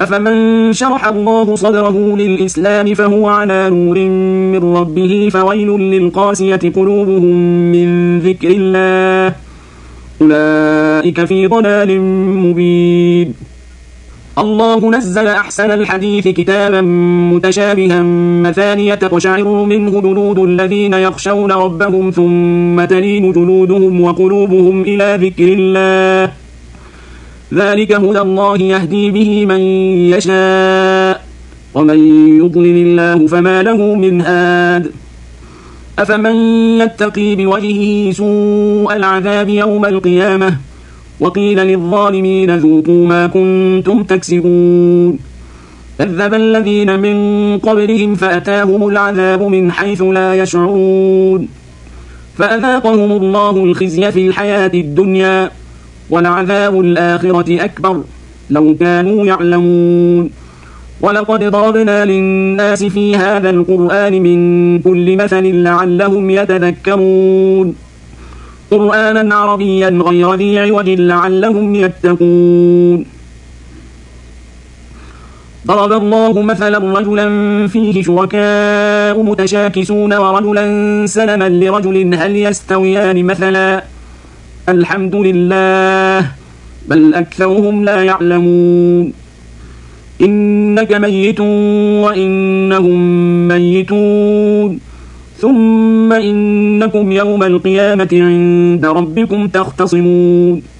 أفمن شرح الله صدره للإسلام فهو على نور من ربه فويل للقاسية قلوبهم من ذكر الله أولئك في ضلال مبين. الله نزل أحسن الحديث كتابا متشابها مثانية تقشعر منه جلود الذين يخشون ربهم ثم تلين جلودهم وقلوبهم إلى ذكر الله ذلك هدى الله يهدي به من يشاء ومن يضلل الله فما له من هاد. أفمن يتقي بوجهه سوء العذاب يوم القيامة وقيل للظالمين ذوقوا ما كنتم تكسبون كذب الذين من قبلهم فأتاهم العذاب من حيث لا يشعرون فأذاقهم الله الخزي في الحياة الدنيا ولعذاب الآخرة أكبر لو كانوا يعلمون. ولقد ضربنا للناس في هذا القرآن من كل مثل لعلهم يتذكرون قرآنا عربيا غير ذي عوج لعلهم يتقون. ضرب الله مثلا رجلا فيه شركاء متشاكسون ورجلا سلما لرجل هل يستويان مثلا الحمد لله بل أكثرهم لا يعلمون. إنك ميت وإنهم ميتون ثم إنكم يوم القيامة عند ربكم تختصمون.